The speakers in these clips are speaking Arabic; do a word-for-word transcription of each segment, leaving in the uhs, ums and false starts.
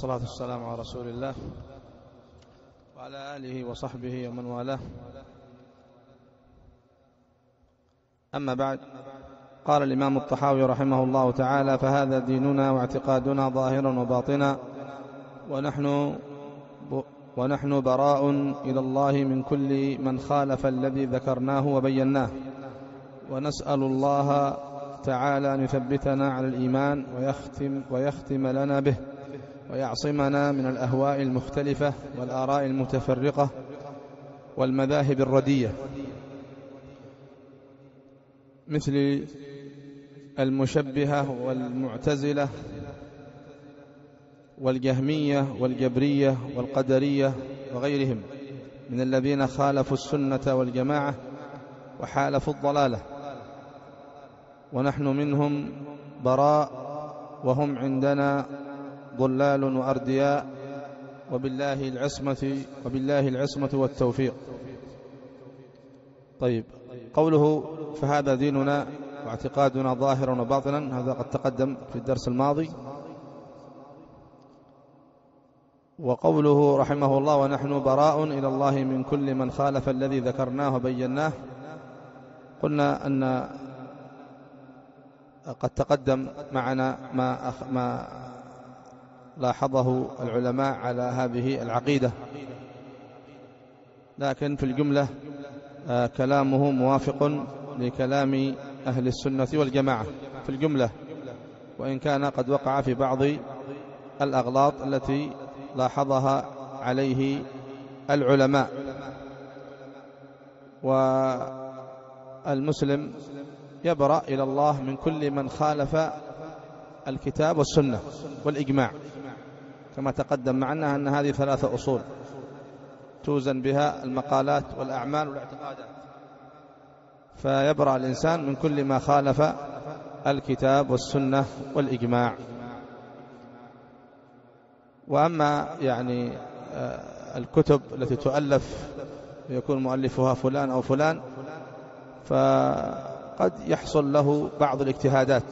والصلاة والسلام على رسول الله وعلى آله وصحبه ومن والاه. أما بعد، قال الإمام الطحاوي رحمه الله تعالى: فهذا ديننا واعتقادنا ظاهرا وباطنا، ونحن ونحن براء إلى الله من كل من خالف الذي ذكرناه وبيناه، ونسأل الله تعالى أن يثبتنا على الإيمان ويختم, ويختم لنا به، ويعصمنا من الأهواء المختلفة والآراء المتفرقة والمذاهب الردية، مثل المشبهة والمعتزلة والجهمية والجبرية والقدرية وغيرهم من الذين خالفوا السنة والجماعة وحالفوا الضلالة، ونحن منهم براء، وهم عندنا ضلال وأردياء، وبالله العصمة وبالله العصمة والتوفيق. طيب، قوله فهذا ديننا واعتقادنا ظاهرا وباطنا، هذا قد تقدم في الدرس الماضي. وقوله رحمه الله: ونحن براء إلى الله من كل من خالف الذي ذكرناه وبيناه، قلنا أن قد تقدم معنا ما, أخ ما لاحظه العلماء على هذه العقيدة، لكن في الجملة آه كلامه موافق لكلام أهل السنة والجماعة في الجملة، وإن كان قد وقع في بعض الأغلاط التي لاحظها عليه العلماء. والمسلم يبرأ إلى الله من كل من خالف الكتاب والسنة والإجماع، كما تقدم معنا أن هذه ثلاثة أصول توزن بها المقالات والأعمال والاعتقادات، فيبرأ الإنسان من كل ما خالف الكتاب والسنة والإجماع. وأما يعني الكتب التي تؤلف يكون مؤلفها فلان أو فلان، فقد يحصل له بعض الاجتهادات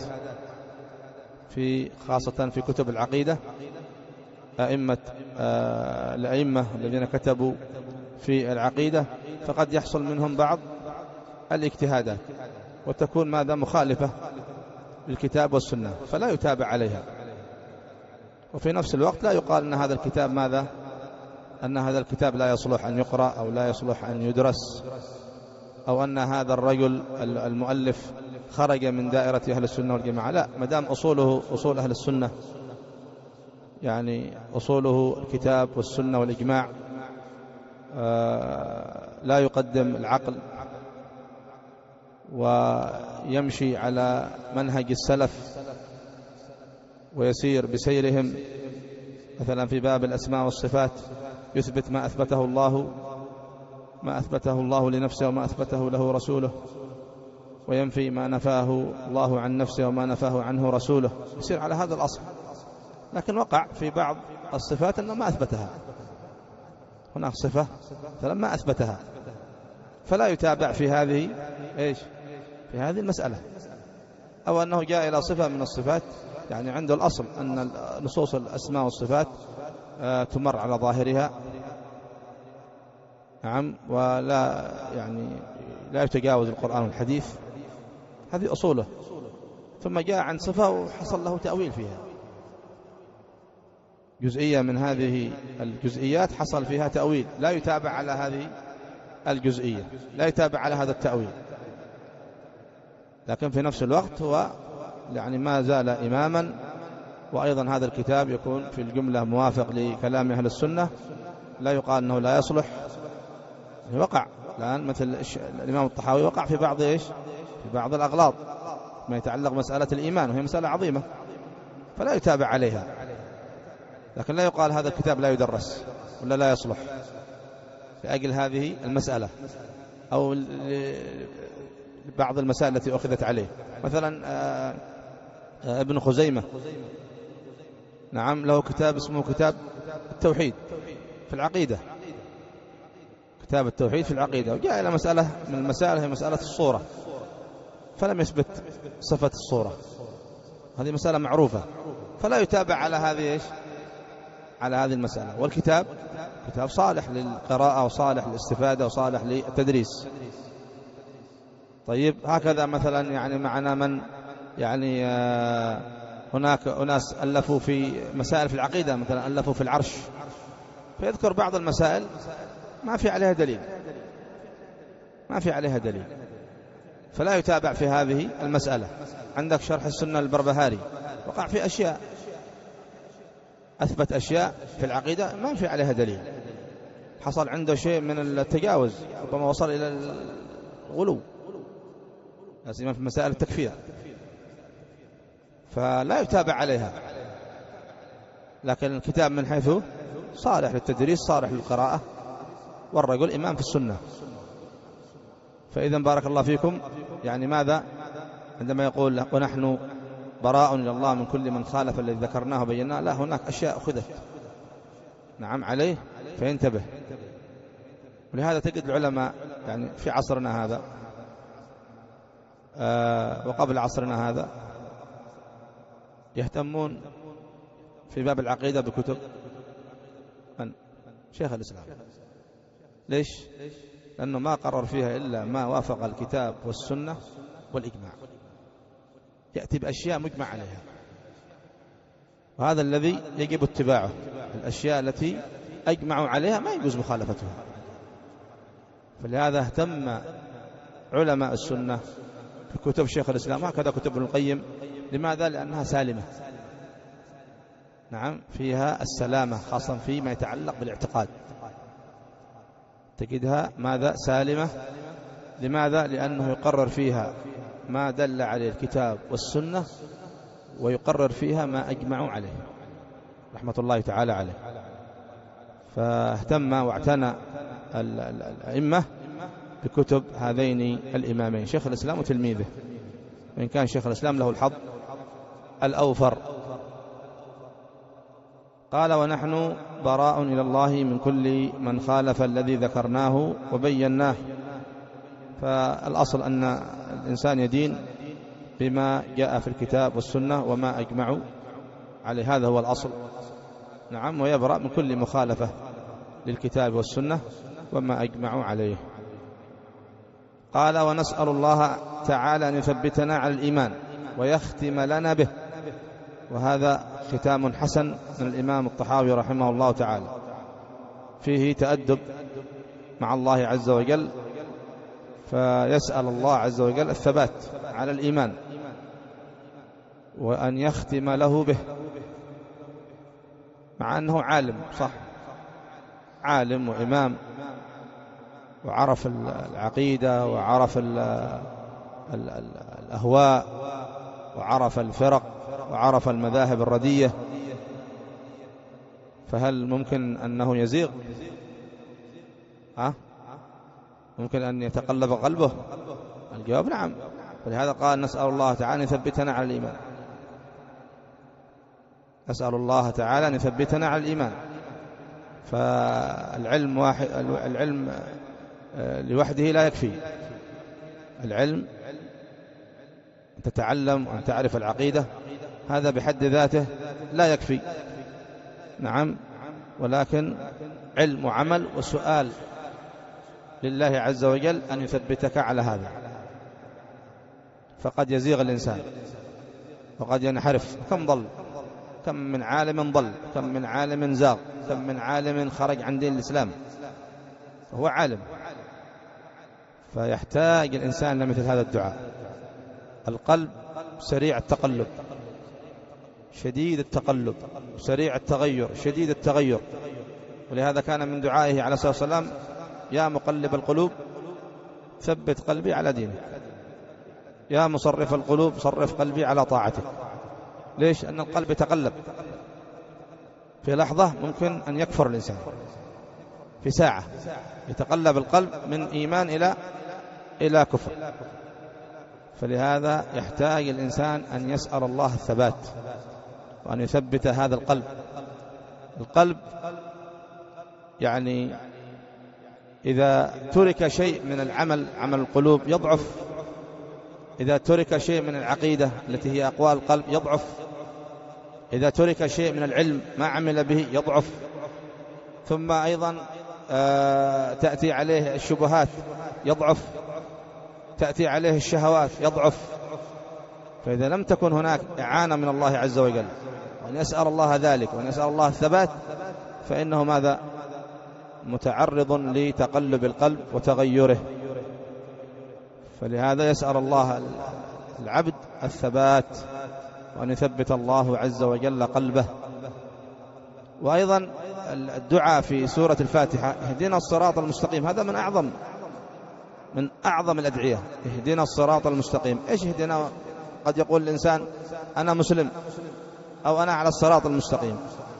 في خاصة في كتب العقيدة. أئمة الأئمة الذين كتبوا في العقيدة فقد يحصل منهم بعض الاجتهادات، وتكون ماذا مخالفة للكتاب والسنة، فلا يتابع عليها. وفي نفس الوقت لا يقال أن هذا الكتاب ماذا أن هذا الكتاب لا يصلح أن يقرأ أو لا يصلح أن يدرس، أو أن هذا الرجل المؤلف خرج من دائرة أهل السنة والجماعة. لا، مدام أصوله أصول أهل السنة، يعني أصوله الكتاب والسنة والإجماع، لا يقدم العقل ويمشي على منهج السلف ويسير بسيرهم، مثلا في باب الأسماء والصفات يثبت ما أثبته الله ما أثبته الله لنفسه وما أثبته له رسوله، وينفي ما نفاه الله عن نفسه وما نفاه عنه رسوله، يسير على هذا الأصل. لكن وقع في بعض الصفات أنه ما أثبتها، هناك صفة فلما أثبتها، فلا يتابع في هذه إيش في هذه المسألة. أو أنه جاء إلى صفة من الصفات، يعني عنده الأصل أن نصوص الأسماء والصفات تمر على ظاهرها، نعم، ولا يعني لا يتجاوز القرآن والحديث، هذه أصوله. ثم جاء عن صفة وحصل له تأويل فيها، جزئية من هذه الجزئيات حصل فيها تأويل، لا يتابع على هذه الجزئية، لا يتابع على هذا التأويل، لكن في نفس الوقت هو يعني ما زال إماما. وأيضا هذا الكتاب يكون في الجملة موافق لكلام أهل السنة، لا يقال أنه لا يصلح. وقع الآن مثل الإمام الطحاوي وقع في بعض إيش في بعض الأغلاط ما يتعلق مسألة الإيمان، وهي مسألة عظيمة فلا يتابع عليها، لكن لا يقال هذا الكتاب لا يدرس ولا لا يصلح لأجل هذه المسألة أو بعض المسائل التي أخذت عليه. مثلا ابن خزيمة، نعم، له كتاب اسمه كتاب التوحيد في العقيدة، كتاب التوحيد في العقيدة، وجاء إلى مسألة من المسائل هي مسألة الصورة، فلم يثبت صفة الصورة، هذه مسألة معروفة، فلا يتابع على هذه إيش على هذه المسألة. والكتاب كتاب صالح للقراءة وصالح للاستفادة وصالح للتدريس. طيب هكذا مثلا يعني معنا من يعني هناك أناس ألفوا في مسائل في العقيدة، مثلا ألفوا في العرش، فيذكر بعض المسائل ما في عليها دليل ما في عليها دليل فلا يتابع في هذه المسألة. عندك شرح السنة البربهاري وقع في أشياء، أثبت أشياء في العقيدة ما في عليها دليل، حصل عنده شيء من التجاوز، ربما وصل إلى الغلو لا سيما في مسائل التكفير، فلا يتابع عليها. لكن الكتاب من حيث صالح للتدريس صالح للقراءة، والرجل إمام في السنة. فإذا بارك الله فيكم، يعني ماذا عندما يقول ونحن براء إلى الله من كل من خالف الذي ذكرناه وبيناه، لا، هناك أشياء أخذت نعم عليه فينتبه. ولهذا تجد العلماء يعني في عصرنا هذا آه وقبل عصرنا هذا يهتمون في باب العقيدة بكتب من شيخ الإسلام. ليش؟ لأنه ما قرر فيها إلا ما وافق الكتاب والسنة والإجماع، يأتي بأشياء مجمع عليها، وهذا الذي يجب اتباعه. الأشياء التي أجمعوا عليها ما يجوز مخالفتها. فلهذا اهتم علماء السنة في كتب شيخ الإسلام، هكذا كتب ابن القيم. لماذا؟ لأنها سالمة، نعم فيها السلامة، خاصة فيما يتعلق بالاعتقاد تجدها ماذا سالمة. لماذا؟ لأنه يقرر فيها ما دل عليه الكتاب والسنة، ويقرر فيها ما أجمعوا عليه رحمة الله تعالى عليه. فاهتم واعتنى الأئمة بكتب هذين الإمامين شيخ الإسلام وتلميذه، وإن كان شيخ الإسلام له الحظ الأوفر. قال ونحن براء إلى الله من كل من خالف الذي ذكرناه وبيناه. فالأصل أن الإنسان يدين بما جاء في الكتاب والسنة وما أجمعوا عليه، هذا هو الأصل، نعم، ويبرأ من كل مخالفة للكتاب والسنة وما أجمعوا عليه. قال ونسأل الله تعالى أن يثبتنا على الإيمان ويختم لنا به. وهذا ختام حسن من الإمام الطحاوي رحمه الله تعالى، فيه تأدب مع الله عز وجل، فيسأل الله عز وجل الثبات على الإيمان وأن يختم له به، مع أنه عالم، صح، عالم وإمام، وعرف العقيدة وعرف الأهواء وعرف الفرق وعرف المذاهب الردية، فهل ممكن أنه يزيغ؟ ها؟ ممكن أن يتقلب قلبه؟ الجواب نعم. ولهذا قال نسأل الله تعالى أن يثبتنا على الإيمان، نسأل الله تعالى أن يثبتنا على الإيمان. فالعلم واحد، العلم لوحده لا يكفي. العلم أن تتعلم وأن تعرف العقيدة هذا بحد ذاته لا يكفي، نعم، ولكن علم وعمل وسؤال لله عز وجل أن يثبتك على هذا. فقد يزيغ الإنسان وقد ينحرف. كم ضل، كم من عالم ضل، كم من عالم زاغ، كم من عالم خرج عن دين الإسلام فهو عالم. فيحتاج الإنسان لمثل هذا الدعاء. القلب سريع التقلب، شديد التقلب، سريع التغير، شديد التغير. ولهذا كان من دعائه عليه الصلاة والسلام يا مقلب القلوب ثبت قلبي على دينك، يا مصرف القلوب صرف قلبي على طاعتك. ليش؟ أن القلب يتقلب، في لحظة ممكن أن يكفر الإنسان، في ساعة يتقلب القلب من إيمان إلى إلى كفر. فلهذا يحتاج الإنسان أن يسأل الله الثبات وأن يثبت هذا القلب. القلب يعني إذا ترك شيء من العمل، عمل القلوب، يضعف. إذا ترك شيء من العقيدة التي هي أقوال القلب يضعف. إذا ترك شيء من العلم ما عمل به يضعف. ثم أيضا تأتي عليه الشبهات يضعف، تأتي عليه الشهوات يضعف. فإذا لم تكن هناك إعانة من الله عز وجل وأن يسأل الله ذلك وأن يسأل الله الثبات، فإنه ماذا؟ متعرض لتقلب القلب وتغيره. فلهذا يسأل الله العبد الثبات وأن يثبت الله عز وجل قلبه. وأيضا الدعاء في سورة الفاتحة اهدنا الصراط المستقيم، هذا من أعظم من أعظم الأدعية. اهدنا الصراط المستقيم. إيش اهدنا؟ قد يقول الإنسان أنا مسلم أو أنا على الصراط المستقيم،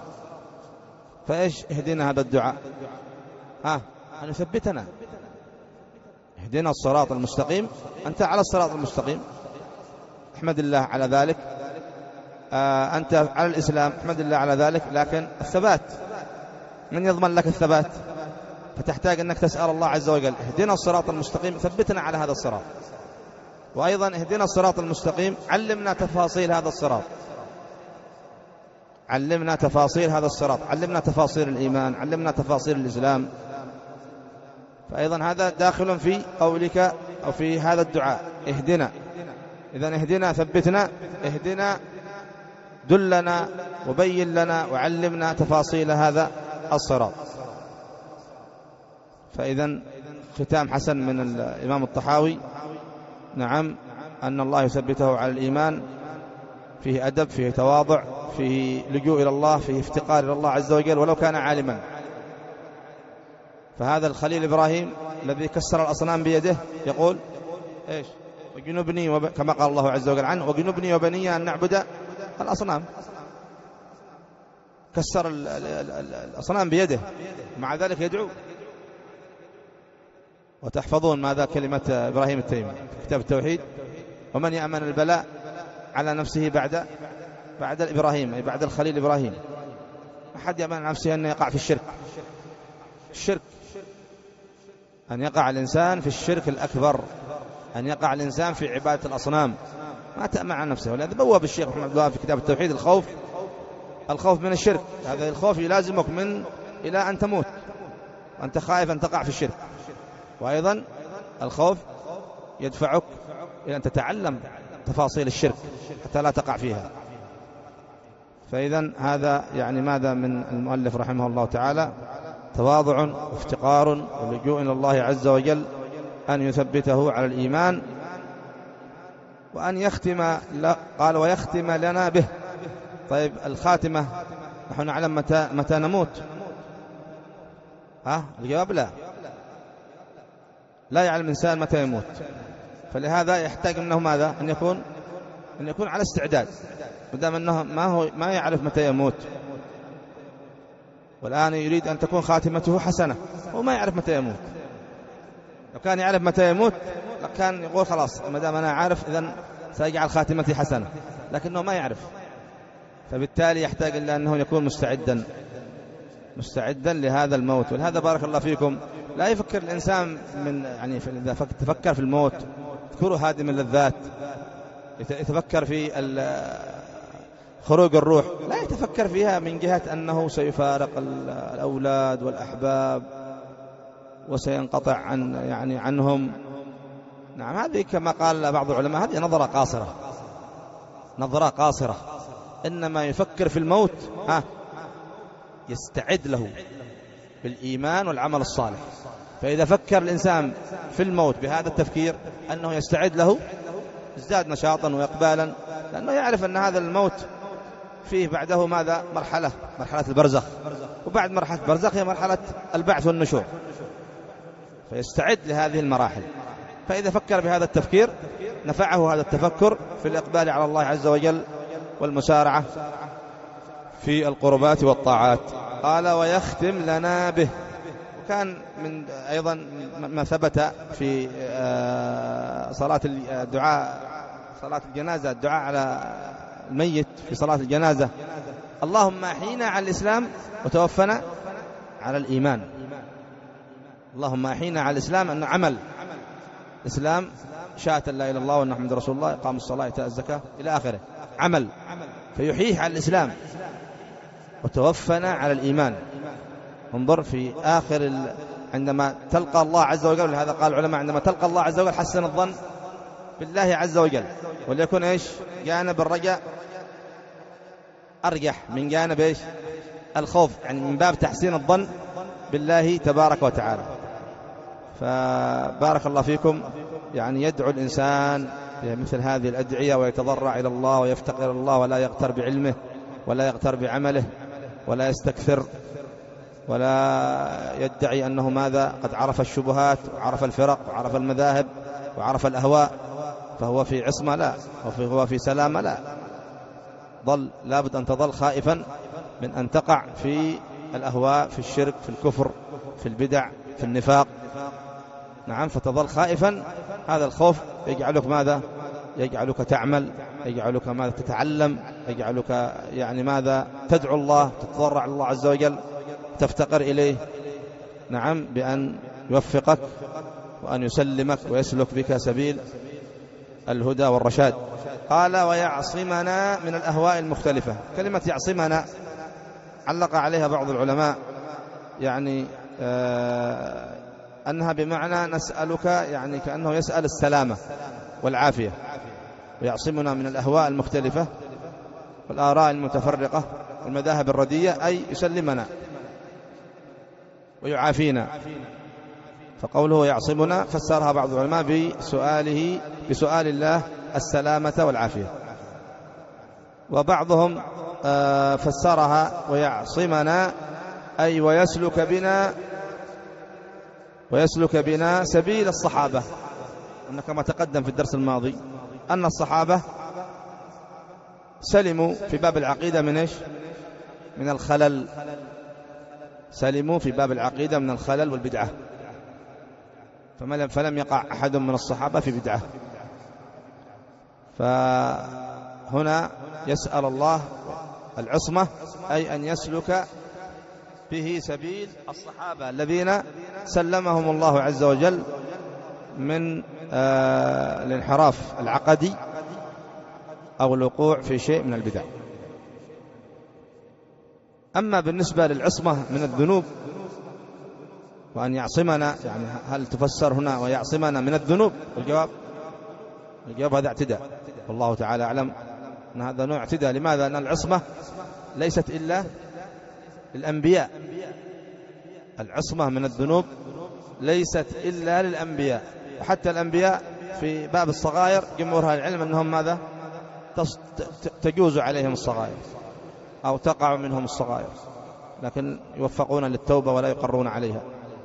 فإيش اهدنا هذا الدعاء؟ ها أن يثبتنا. اهدنا الصراط المستقيم، أنت على الصراط المستقيم احمد الله على ذلك. آه أنت على الإسلام احمد الله على ذلك، لكن الثبات من يضمن لك الثبات؟ فتحتاج أنك تسأل الله عز وجل اهدنا الصراط المستقيم، ثبتنا على هذا الصراط. وأيضا اهدنا الصراط المستقيم، علمنا تفاصيل هذا الصراط، علمنا تفاصيل هذا الصراط، علمنا تفاصيل الإيمان، علمنا تفاصيل الإسلام. فأيضا هذا داخل في قولك أو في هذا الدعاء اهدنا. إذن اهدنا ثبتنا، اهدنا دلنا وبين لنا وعلمنا تفاصيل هذا الصراط. فإذن ختام حسن من الإمام الطحاوي، نعم، أن الله يثبته على الإيمان، فيه أدب، فيه تواضع، فيه لجوء إلى الله، فيه افتقار إلى الله عز وجل ولو كان عالما. فهذا الخليل إبراهيم الذي كسر الأصنام بيده يقول إيش؟ وجنبني وب... كما قال الله عز وجل عنه وجنبني وبني أن نعبد الأصنام. كسر ال... ال... ال... الأصنام بيده، مع ذلك يدعو. وتحفظون ماذا كلمة إبراهيم التيمي في كتاب التوحيد: ومن يأمن البلاء على نفسه بعد بعد إبراهيم، أي بعد الخليل إبراهيم. أحد يأمن نفسه أن يقع في الشرك، الشرك أن يقع الإنسان في الشرك الأكبر، أن يقع الإنسان في عبادة الأصنام، ما تأمن عن نفسه. ولهذا بواب الشيخ محمد عبد الوهاب في كتاب التوحيد الخوف الخوف من الشرك. هذا الخوف يلازمك من إلى أن تموت وأنت خائف أن تقع في الشرك. وأيضا الخوف يدفعك إلى أن تتعلم تفاصيل الشرك حتى لا تقع فيها. فإذا هذا يعني ماذا من المؤلف رحمه الله تعالى؟ تواضع وافتقار ولجوء إلى الله عز وجل أن يثبته على الإيمان، وأن يختم، قال ويختم لنا به. طيب الخاتمة نحن نعلم متى متى نموت؟ ها الجواب لا، لا يعلم الإنسان متى يموت. فلهذا يحتاج منه ماذا؟ أن يكون أن يكون على استعداد، مدام أنه ما هو ما يعرف متى يموت. والآن يريد أن تكون خاتمته حسنة وما يعرف متى يموت. لو كان يعرف متى يموت لكان يقول خلاص مدام أنا عارف إذن سيجعل خاتمتي حسنة، لكنه ما يعرف. فبالتالي يحتاج إلى أنه يكون مستعدا مستعدا لهذا الموت. ولهذا بارك الله فيكم لا يفكر الإنسان من يعني إذا تفكر في الموت اذكروا هادم اللذات، يتفكر في خروج الروح، لا يتفكر فيها من جهة أنه سيفارق الأولاد والأحباب وسينقطع عن يعني عنهم. نعم، هذه كما قال بعض العلماء هذه نظرة قاصرة، نظرة قاصرة. إنما يفكر في الموت ها يستعد له بالإيمان والعمل الصالح. فإذا فكر الإنسان في الموت بهذا التفكير أنه يستعد له ازداد نشاطا وإقبالا، لأنه يعرف أن هذا الموت فيه بعده ماذا؟ مرحلة مرحلة البرزخ، وبعد مرحلة البرزخ هي مرحلة البعث والنشور، فيستعد لهذه المراحل. فإذا فكر بهذا التفكير نفعه هذا التفكر في الإقبال على الله عز وجل والمسارعة في القربات والطاعات. قال ويختم لنا به. وكان من أيضا ما ثبت في صلاة الدعاء صلاة الجنازة، الدعاء على الميت في صلاة الجنازة: اللهم أحينا على الإسلام وتوفنا على الإيمان. اللهم أحينا على الإسلام، أنه عمل الإسلام، شهادة لا إله إلا الله وأن محمد رسول الله، إقام الصلاة، إيتاء الزكاة إلى آخره، عمل. فيحييه على الإسلام، وتوفنا على الإيمان. انظر في آخر ال... عندما تلقى الله عز وجل، هذا قال العلماء عندما تلقى الله عز وجل حسن الظن بالله عز وجل، وليكن إيش جانب الرجاء أرجح من جانب إيش الخوف، يعني من باب تحسين الظن بالله تبارك وتعالى. فبارك الله فيكم، يعني يدعو الإنسان بمثل هذه الأدعية ويتضرع إلى الله ويفتقر إلى الله، ولا يغتر بعلمه ولا يغتر بعمله ولا يستكثر ولا يدعي أنه ماذا قد عرف الشبهات وعرف الفرق وعرف المذاهب وعرف الأهواء فهو في عصمة، لا، وهو في سلامة، لا. ظل لابد أن تظل خائفا من أن تقع في الأهواء، في الشرك، في الكفر، في البدع، في النفاق. نعم، فتظل خائفا. هذا الخوف يجعلك ماذا؟ يجعلك تعمل، يجعلك ماذا؟ تتعلم، يجعلك يعني ماذا؟ تدعو الله، تتضرع الله عز وجل، تفتقر إليه. نعم، بأن يوفقك وأن يسلمك ويسلك بك سبيل الهدى والرشاد. قال ويعصمنا من الأهواء المختلفة. كلمة يعصمنا علق عليها بعض العلماء، يعني آه أنها بمعنى نسألك، يعني كأنه يسأل السلامة والعافية. ويعصمنا من الأهواء المختلفة والآراء المتفرقة والمذاهب الردية، أي يسلمنا ويعافينا. فقوله يعصمنا فسرها بعض العلماء بسؤاله بسؤال الله السلامة والعافية، وبعضهم فسرها ويعصمنا أي ويسلك بنا ويسلك بنا سبيل الصحابة. أن كما تقدم في الدرس الماضي أن الصحابة سلموا في باب العقيدة من إيش؟ من الخلل. سلموا في باب العقيدة من الخلل والبدعة، فلم يقع أحد من الصحابة في بدعة. فهنا يسأل الله العصمة، أي أن يسلك به سبيل الصحابة الذين سلمهم الله عز وجل من آه الانحراف العقدي أو الوقوع في شيء من البدع. أما بالنسبة للعصمة من الذنوب وأن يعصمنا، يعني هل تفسر هنا ويعصمنا من الذنوب؟ الجواب الجواب هذا اعتداء، والله تعالى أعلم أن هذا نوع اعتداء. لماذا؟ أن العصمة ليست إلا للأنبياء. العصمة من الذنوب ليست إلا للأنبياء، وحتى الأنبياء في باب الصغائر جمهور العلم أنهم ماذا؟ تجوز عليهم الصغائر أو تقع منهم الصغائر، لكن يوفقون للتوبة ولا يقرون عليها.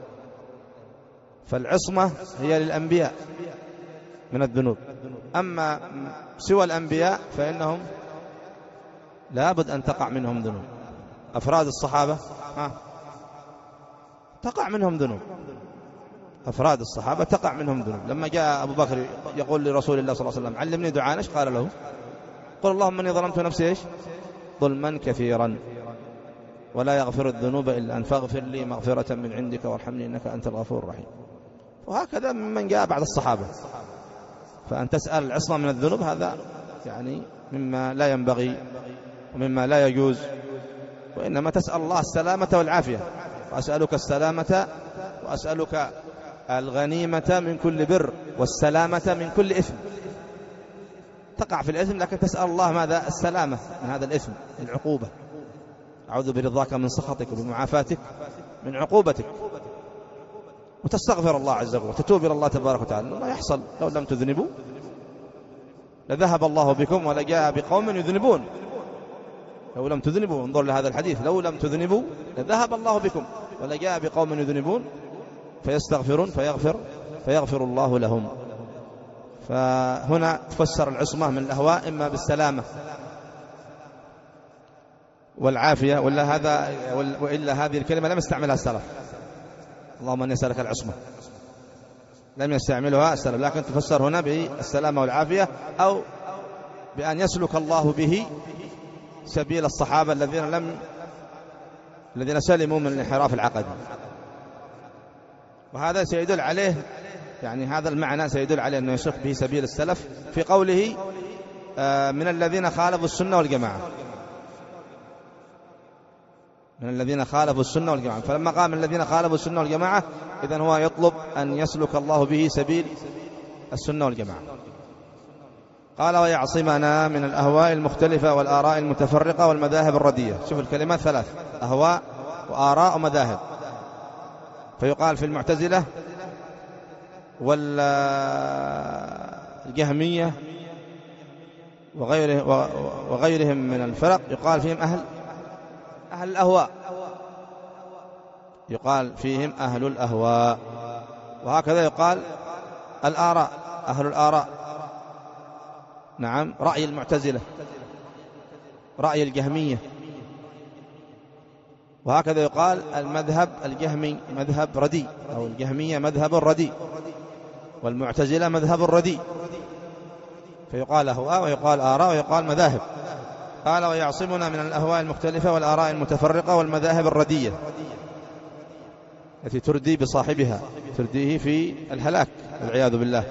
فالعصمة هي للأنبياء من الذنوب. أما سوى الأنبياء فإنهم لابد أن تقع منهم ذنوب. أفراد الصحابة ها تقع منهم ذنوب، أفراد الصحابة تقع منهم ذنوب. لما جاء أبو بكر يقول لرسول الله صلى الله عليه وسلم علمني دعاء، ايش قال له؟ قل اللهم إني ظلمت نفسي ايش؟ ظلما كثيرا ولا يغفر الذنوب إلا أنت فاغفر لي مغفرة من عندك وارحمني إنك أنت الغفور الرحيم. وهكذا ممن جاء بعد الصحابة. فأن تسأل العصمة من الذنوب هذا يعني مما لا ينبغي ومما لا يجوز، وإنما تسأل الله السلامة والعافية. وأسألك السلامة وأسألك الغنيمة من كل بر والسلامة من كل إثم. تقع في الإثم لكن تسأل الله ماذا؟ السلامة من هذا الإثم، العقوبة. أعوذ برضاك من سخطك وبمعافاتك من عقوبتك. وتستغفر الله عز وجل وتتوب إلى الله تبارك وتعالى. ما يحصل لو لم تذنبوا لذهب الله بكم ولجاء بقوم يذنبون. لو لم تذنبوا، انظر لهذا الحديث، لو لم تذنبوا لذهب الله بكم ولجاء بقوم يذنبون فيستغفرون فيغفر فيغفر الله لهم. فهنا تفسر العصمة من الأهواء إما بالسلامة والعافية، ولا هذا وإلا هذه الكلمة لم يستعملها السلف. اللهم إني أسألك العصمة لم يستعملها السلف، لكن تفسر هنا بالسلامة والعافية، أو بأن يسلك الله به سبيل الصحابة الذين لم الذين سلموا من الانحراف العقدي. وهذا سيدل عليه، يعني هذا المعنى سيدل عليه أنه يسلك به سبيل السلف في قوله من الذين خالفوا السنة والجماعة. من الذين خالفوا السنة والجماعة. فلما قال من الذين خالفوا السنة والجماعة إذن هو يطلب أن يسلك الله به سبيل السنة والجماعة. قال ويعصمنا من الأهواء المختلفة والآراء المتفرقة والمذاهب الردية. شوف الكلمات ثلاث: أهواء وآراء ومذاهب. فيقال في المعتزلة والجهمية وغيره وغيرهم من الفرق يقال فيهم أهل أهل الأهواء، يقال فيهم أهل الأهواء. وهكذا يقال الآراء، أهل الآراء. نعم، رأي المعتزلة، رأي الجهمية. وهكذا يقال المذهب الجهمي مذهب ردي، أو الجهمية مذهب ردي، والمعتزلة مذهب ردي. فيقال أهواء ويقال آراء ويقال مذاهب. قال ويعصمنا من الأهواء المختلفة والآراء المتفرقة والمذاهب الردية التي تردي بصاحبها، ترديه في الهلاك والعياذ بالله.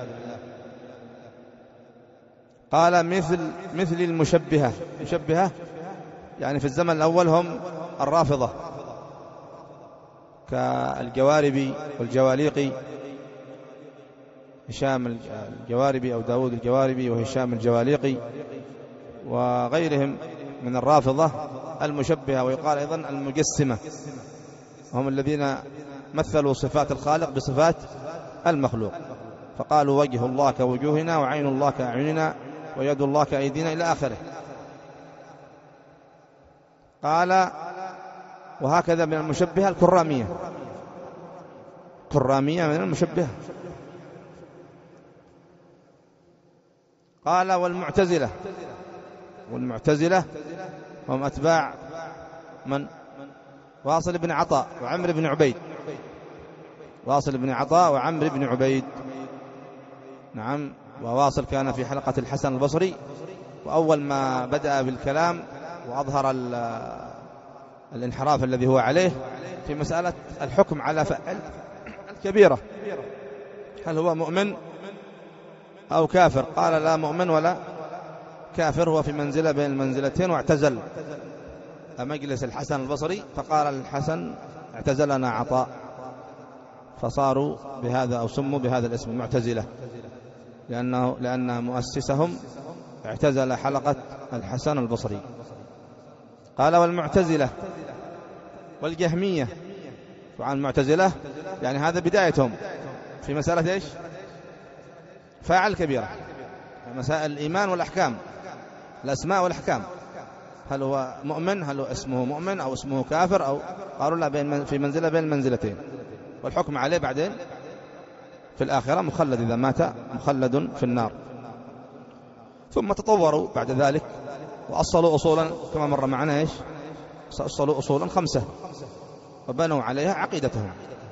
قال مثل مثل المشبهة. مشبهة يعني في الزمن الأول هم الرافضة كالجواربي والجواليقي، هشام الجواربي أو داود الجواربي وهشام الجواليقي وغيرهم من الرافضة المشبهة. ويقال أيضا المجسمة، هم الذين مثلوا صفات الخالق بصفات المخلوق، فقالوا وجه الله كوجوهنا وعين الله كأعيننا ويد الله كأيدينا إلى آخره. قال وهكذا من المشبهة الكرامية، كرامية من المشبهة. قال والمعتزلة. والمعتزلة هم أتباع من؟ واصل بن عطاء وعمر بن عبيد. واصل بن عطاء وعمر بن عبيد. نعم، وواصل كان في حلقة الحسن البصري، وأول ما بدأ بالكلام وأظهر الانحراف الذي هو عليه في مسألة الحكم على فعل الكبيرة، هل هو مؤمن أو كافر؟ قال لا مؤمن ولا كافر، هو في منزلة بين المنزلتين. واعتزل مجلس الحسن البصري، فقال الحسن اعتزلنا عطاء، فصاروا بهذا أو سموا بهذا الاسم المعتزلة، لأنه لأن مؤسسهم اعتزل حلقة الحسن البصري. قال والمعتزلة والجهمية. طبعا المعتزلة يعني هذا بدايتهم في مسألة إيش؟ فاعل كبيرة، مسائل الإيمان والأحكام، الأسماء والأحكام، هل هو مؤمن، هل هو اسمه مؤمن أو اسمه كافر، أو قالوا لا بين في منزلة بين المنزلتين، والحكم عليه بعدين في الآخرة مخلد، إذا مات مخلد في النار. ثم تطوروا بعد ذلك وأصلوا أصولا كما مر معنا إيش؟ أصلوا أصولا خمسة وبنوا عليها عقيدتهم.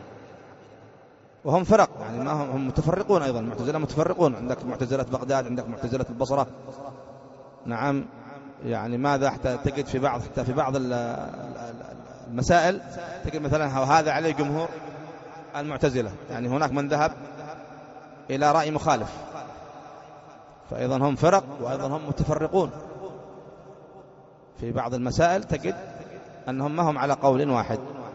وهم فرق، يعني ما هم, هم متفرقون أيضا، المعتزلة متفرقون، عندك معتزلة بغداد، عندك معتزلة البصرة. نعم، يعني ماذا حتى تجد في بعض حتى في بعض المسائل تجد مثلا هذا عليه جمهور المعتزلة، يعني هناك من ذهب إلى رأي مخالف، فأيضا هم فرق وأيضا هم متفرقون في بعض المسائل، تجد أنهم ما هم على قول واحد.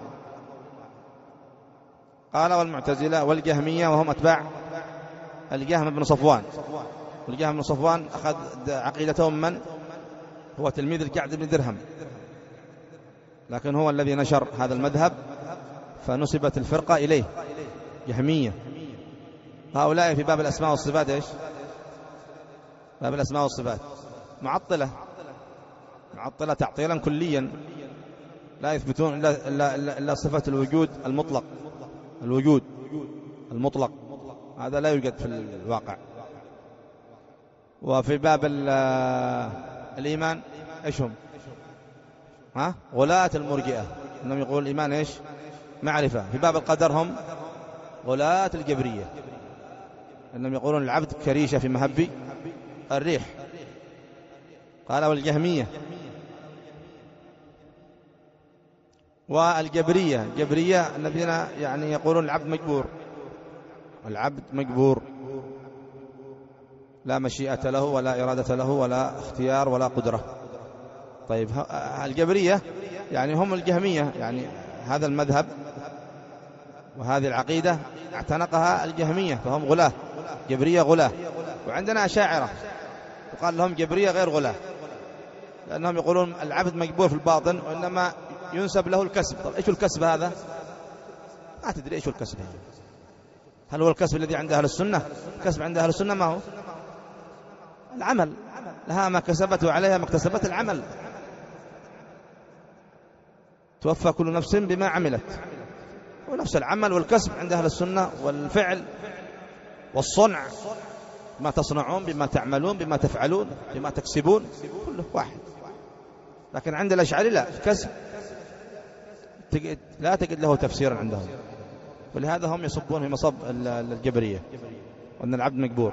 قال والمعتزلة والجهمية وهم أتباع الجهم بن صفوان. والجهم بن صفوان أخذ عقيدتهم من؟ هو تلميذ الجعد بن درهم، لكن هو الذي نشر هذا المذهب فنسبت الفرقة إليه، جهمية. هؤلاء في باب الأسماء والصفات إيش؟ باب الأسماء والصفات معطلة، معطلة تعطيلا كليا، لا يثبتون إلا, إلا, إلا, إلا صفة الوجود المطلق، الوجود المطلق هذا لا يوجد في الواقع. وفي باب الإيمان إيش هم؟ ها؟ غلاة المرجئة، إنهم يقولون الإيمان إيش؟ معرفة. في باب القدر هم غلاة الجبرية، إنهم يقولون العبد كريشة في مهب الريح. قال والجهمية والجبرية. جبرية الذين يعني يقولون العبد مجبور، العبد مجبور، لا مشيئة له ولا إرادة له ولا اختيار ولا قدرة. طيب الجبرية يعني هم الجهمية، يعني هذا المذهب وهذه العقيدة اعتنقها الجهمية فهم غلاة، جبرية غلاة. وعندنا أشاعرة يقال لهم جبرية غير غلاة، لأنهم يقولون العبد مجبور في الباطن وإنما ينسب له الكسب. طب إيش الكسب هذا؟ ما تدري إيش الكسب هذا. هل هو الكسب الذي عند أهل السنة؟ الكسب عند أهل السنة ما هو؟ العمل، لها ما كسبت وعليها ما اكتسبت، العمل. توفى كل نفس بما عملت، ونفس العمل والكسب عند أهل السنة، والفعل والصنع، ما تصنعون بما تعملون بما تفعلون بما تكسبون كله واحد. لكن عند الأشعري لا، الكسب لا تجد له تفسيرا عندهم، ولهذا هم يصبون في مصب الجبرية وأن العبد مجبور.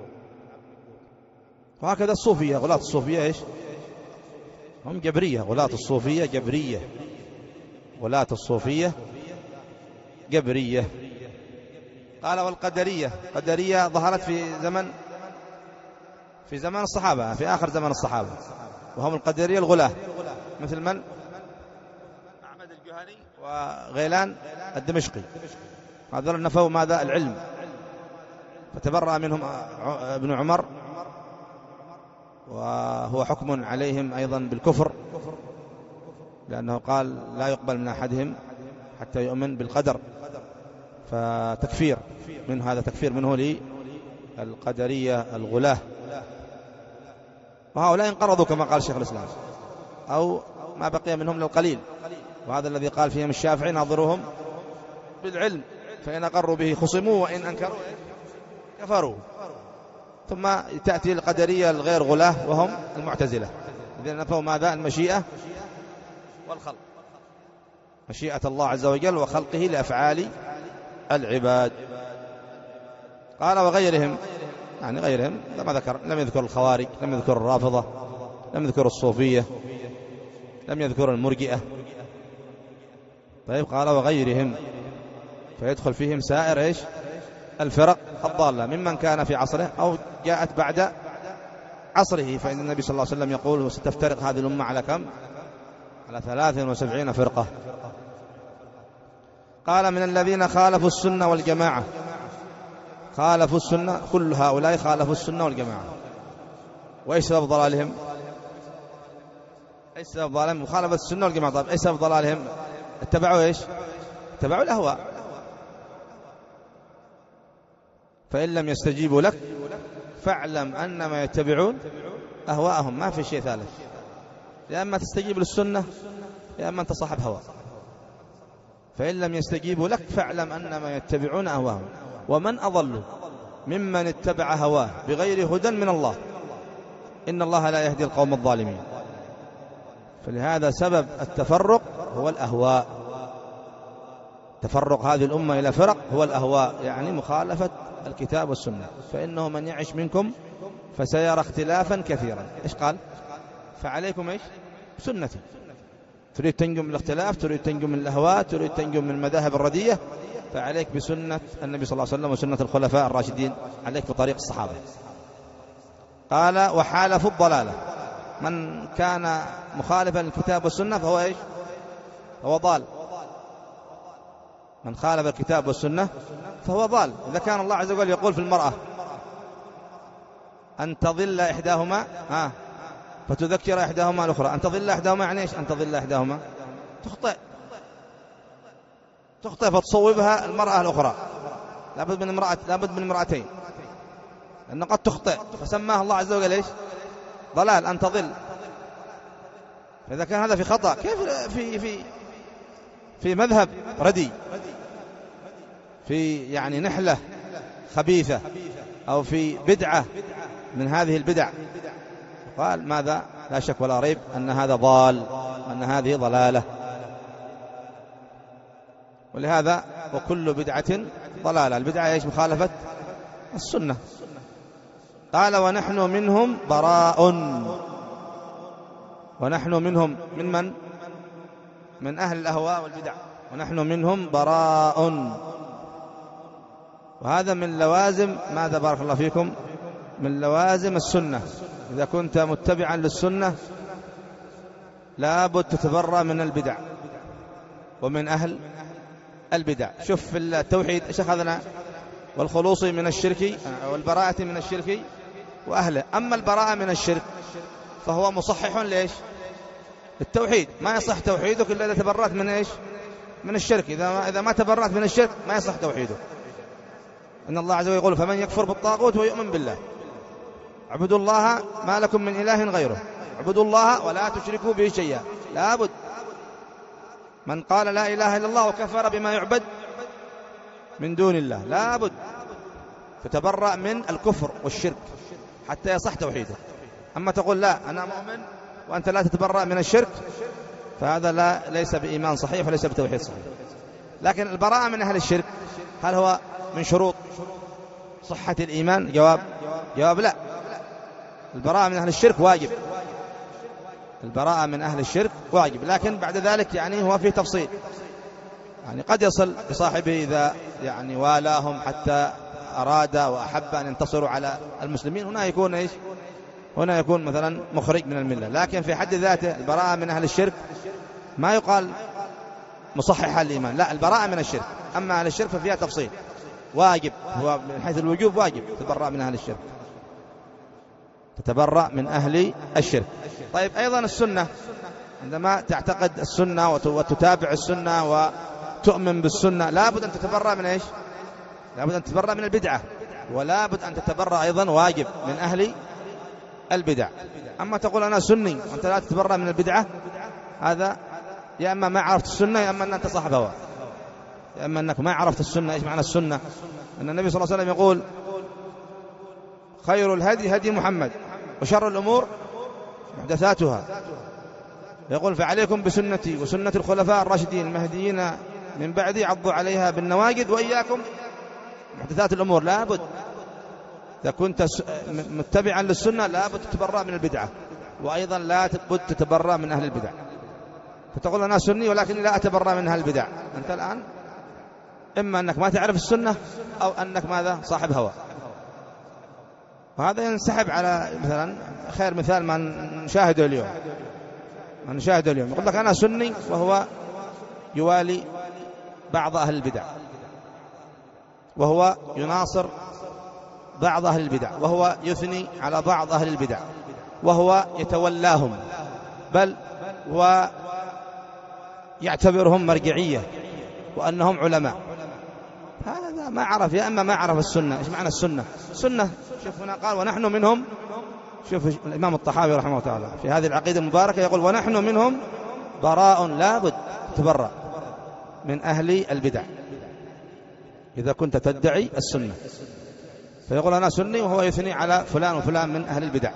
وهكذا الصوفية، غلاة الصوفية إيش؟ هم جبرية. غلاة الصوفية جبرية، غلاة الصوفية جبرية. قال والقدرية، قدرية ظهرت في زمن في زمان الصحابة، في آخر زمان الصحابة، وهم القدرية الغلاة، مثل من؟ أحمد الجهني وغيلان الدمشقي. هذول نفوا ماذا؟ العلم، فتبرأ منهم ابن عمر، وهو حكم عليهم أيضا بالكفر، لأنه قال لا يقبل من أحدهم حتى يؤمن بالقدر، فتكفير من هذا، تكفير منه للقدرية الغلاة. وهؤلاء انقرضوا كما قال شيخ الإسلام، أو ما بقي منهم للقليل، وهذا الذي قال فيهم الشافعي ناظروهم بالعلم فإن أقروا به خصموا وإن أنكروا كفروا. ثم تأتي القدرية الغير غلاة وهم المعتزلة الذين نفوا ماذا؟ المشيئة والخلق، مشيئة الله عز وجل وخلقه لأفعال العباد. قال وغيرهم، يعني غيرهم لما ذكر، لم يذكر الخوارج، لم يذكر الرافضة، لم يذكر الصوفية، لم يذكر المرجئة. طيب قال وغيرهم، فيدخل فيهم سائر إيش؟ الفرق الضالة ممن كان في عصره أو جاءت بعد عصره. فإن النبي صلى الله عليه وسلم يقول ستفترق هذه الأمة على كم؟ على ثلاث وسبعين فرقة. قال من الذين خالفوا السنة والجماعة، خالفوا السنة، كل هؤلاء خالفوا السنة والجماعة. وإيش سبب ضلالهم؟ إيش سبب ضلالهم؟ مخالفة السنة والجماعة. طيب إيش سبب ضلالهم؟ اتبعوا إيش؟ اتبعوا الأهواء. فإن لم يستجيبوا لك فاعلم أنما يتبعون أهواءهم، ما في شيء ثالث. يا أما تستجيب للسنة يا أما أنت صاحب هوى. فإن لم يستجيبوا لك فاعلم أنما يتبعون أهواءهم. ومن أضل ممن اتبع هواه بغير هدى من الله، إن الله لا يهدي القوم الظالمين. فلهذا سبب التفرق هو الأهواء. تفرق هذه الأمة إلى فرق هو الأهواء، يعني مخالفة الكتاب والسنة. فإنه من يعش منكم فسيرى اختلافا كثيرا. إيش قال؟ فعليكم إيش؟ سنتي. تريد تنجو من الاختلاف، تريد تنجو من الأهواء، تريد تنجو من المذاهب الردية، فعليك بسنة النبي صلى الله عليه وسلم وسنة الخلفاء الراشدين، عليك بطريق الصحابة. قال وحالفوا الضلالة، من كان مخالفا للكتاب والسنة فهو إيش؟ هو ضال. من خالف الكتاب والسنة فهو ضال. إذا كان الله عز وجل يقول في المرأة أن تضل إحداهما ها فتذكر إحداهما الأخرى، أن تضل إحداهما يعني إيش؟ أن تضل إحداهما تخطئ، تخطئ فتصوبها المرأة الأخرى. لابد من امرأة، لابد من امرأتين، لأنه قد تخطئ، فسماها الله عز وجل إيش؟ ضلال، أن تضل. فإذا كان هذا في خطأ، كيف في في في مذهب ردي، في يعني نحلة خبيثة، أو في بدعة من هذه البدع؟ قال ماذا؟ لا شك ولا ريب أن هذا ضال، أن هذه ضلالة. ولهذا وكل بدعة ضلالة. البدعة إيش؟ مخالفة السنة. قال ونحن منهم براء. ونحن منهم من من؟ من أهل الأهواء والبدع. ونحن منهم براء. وهذا من لوازم ماذا بارك الله فيكم؟ من لوازم السنة. إذا كنت متبعا للسنة لابد تتبرأ من البدع ومن أهل البدع. شوف في التوحيد ايش أخذنا؟ والخلوص من الشرك والبراءة من الشرك وأهله. أما البراءة من الشرك فهو مصحح ليش؟ التوحيد. ما يصح توحيدك إلا إذا تبرأت من إيش؟ من الشرك. إذا ما, إذا ما تبرأت من الشرك ما يصح توحيدك. إن الله عز وجل يقول فمن يكفر بالطاغوت ويؤمن بالله اعبدوا الله ما لكم من إله غيره اعبدوا الله ولا تشركوا به شيئا. لابد من قال لا إله إلا الله وكفر بما يعبد من دون الله لابد تتبرأ من الكفر والشرك حتى يصح توحيده. أما تقول لا أنا مؤمن وأنت لا تتبرأ من الشرك فهذا لا ليس بإيمان صحيح وليس بتوحيد صحيح. لكن البراءة من أهل الشرك هل هو من شروط صحة الإيمان؟ جواب جواب لا. البراءة من أهل الشرك واجب. البراءة من أهل الشرك واجب. لكن بعد ذلك يعني هو فيه تفصيل. يعني قد يصل بصاحبه إذا يعني والاهم حتى أراد وأحب أن ينتصروا على المسلمين هنا يكون إيش؟ هنا يكون مثلا مخرج من الملة. لكن في حد ذاته البراءة من أهل الشرك ما يقال مصحح الإيمان. لا البراءة من الشرك. أما أهل الشرك ففيها تفصيل. واجب هو من حيث الوجوب واجب تتبرأ من أهل الشرك. تتبرأ من أهل الشرك. طيب أيضا السنة عندما تعتقد السنة وتتابع السنة وتؤمن بالسنة لابد أن تتبرأ من إيش؟ لابد أن تتبرأ من البدعة ولابد أن تتبرأ أيضا واجب من أهل البدع. أما تقول أنا سني وأنت لا تتبرأ من البدعة هذا يا أما ما عرفت السنة يا أما أنت صاحب هوى. يا أما أنك ما عرفت السنة. إيش معنى السنة؟ أن النبي صلى الله عليه وسلم يقول خير الهدي هدي محمد وشر الأمور محدثاتها. يقول فعليكم بسنتي وسنة الخلفاء الراشدين المهديين من بعدي عضوا عليها بالنواجذ وإياكم محدثات الأمور. لابد إذا كنت متبعا للسنة لابد تتبرأ من البدعة وأيضا لا تبد تتبرأ من أهل البدع. فتقول أنا سني ولكن لا أتبرأ من أهل البدع. أنت الآن إما أنك ما تعرف السنة أو أنك ماذا؟ صاحب هوى. وهذا ينسحب على مثلا خير مثال ما نشاهده اليوم. ما نشاهده اليوم يقول لك أنا سني وهو يوالي بعض أهل البدع وهو يناصر بعض أهل البدع وهو يثني على بعض أهل البدع وهو يتولاهم بل ويعتبرهم مرجعية وأنهم علماء. هذا ما عرف. يا أما ما عرف السنة. إيش معنى السنة؟ السنة شوف هنا قال ونحن منهم. شوف الإمام الطحاوي رحمه الله تعالى في هذه العقيدة المباركة يقول ونحن منهم براء. لابد تبرأ من أهل البدع إذا كنت تدعي السنة. فيقول أنا سني وهو يثني على فلان وفلان من أهل البدع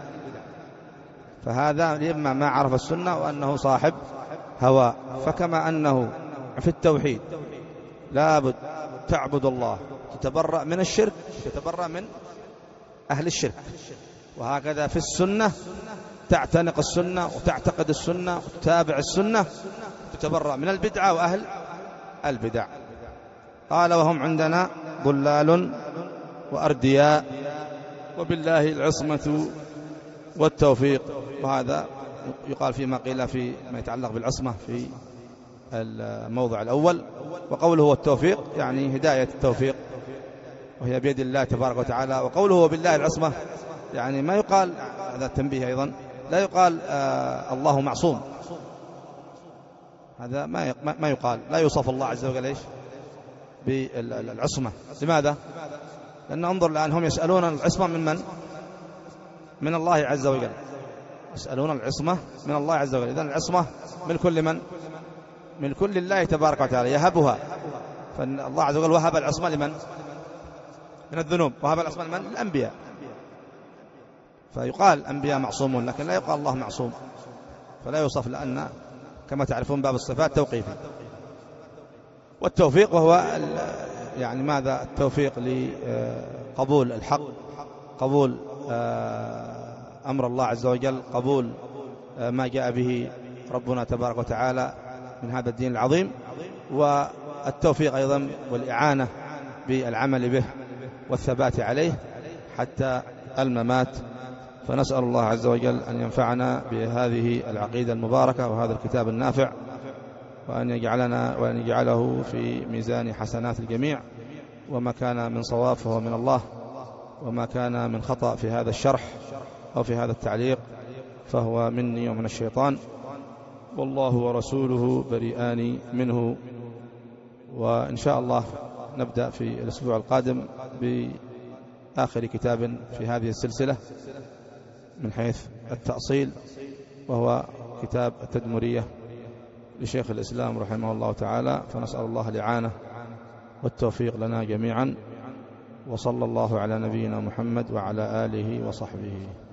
فهذا إما ما عرف السنة وأنه صاحب هوى. فكما أنه في التوحيد لابد تعبد الله تتبرأ من الشرك تتبرأ من أهل الشرك. وهكذا في السنة تعتنق السنة وتعتقد السنة وتتابع السنة تتبرأ من البدعة وأهل البدع. قال وهم عندنا ضلال وأردياء وبالله العصمة والتوفيق. وهذا يقال فيما قيل في ما يتعلق بالعصمة في الموضع الأول. وقوله هو التوفيق يعني هداية التوفيق وهي بيد الله تبارك وتعالى. وقوله هو بالله العصمة يعني ما يقال هذا التنبيه أيضا لا يقال آه الله معصوم. هذا ما ما يقال. لا يوصف الله عز وجل إيش بالعصمة. لماذا؟ لأن انظر الآن هم يسألون العصمة من من؟ من الله عز وجل. يسألون العصمة من الله عز وجل. إذن العصمة من كل من؟ من كل الله تبارك وتعالى يهبها. فالله عز وجل وهب العصمة لمن؟ من الذنوب. وهب العصمة لمن؟ الأنبياء. فيقال أنبياء معصومون لكن لا يقال الله معصوم. فلا يوصف لأن كما تعرفون باب الصفات توقيفي. والتوفيق وهو يعني ماذا؟ التوفيق لقبول الحق قبول أمر الله عز وجل قبول ما جاء به ربنا تبارك وتعالى من هذا الدين العظيم. والتوفيق أيضا والإعانة بالعمل به والثبات عليه حتى الممات. فنسأل الله عز وجل أن ينفعنا بهذه العقيدة المباركة وهذا الكتاب النافع، وأن يجعلنا وأن يجعله في ميزان حسنات الجميع، وما كان من صواب فهو من الله، وما كان من خطأ في هذا الشرح أو في هذا التعليق فهو مني ومن الشيطان، والله ورسوله بريئان منه. وإن شاء الله نبدأ في الأسبوع القادم بآخر كتاب في هذه السلسلة من حيث التأصيل، وهو كتاب التدمرية لشيخ الإسلام رحمه الله تعالى. فنسأل الله الإعانة والتوفيق لنا جميعا، وصلى الله على نبينا محمد وعلى آله وصحبه.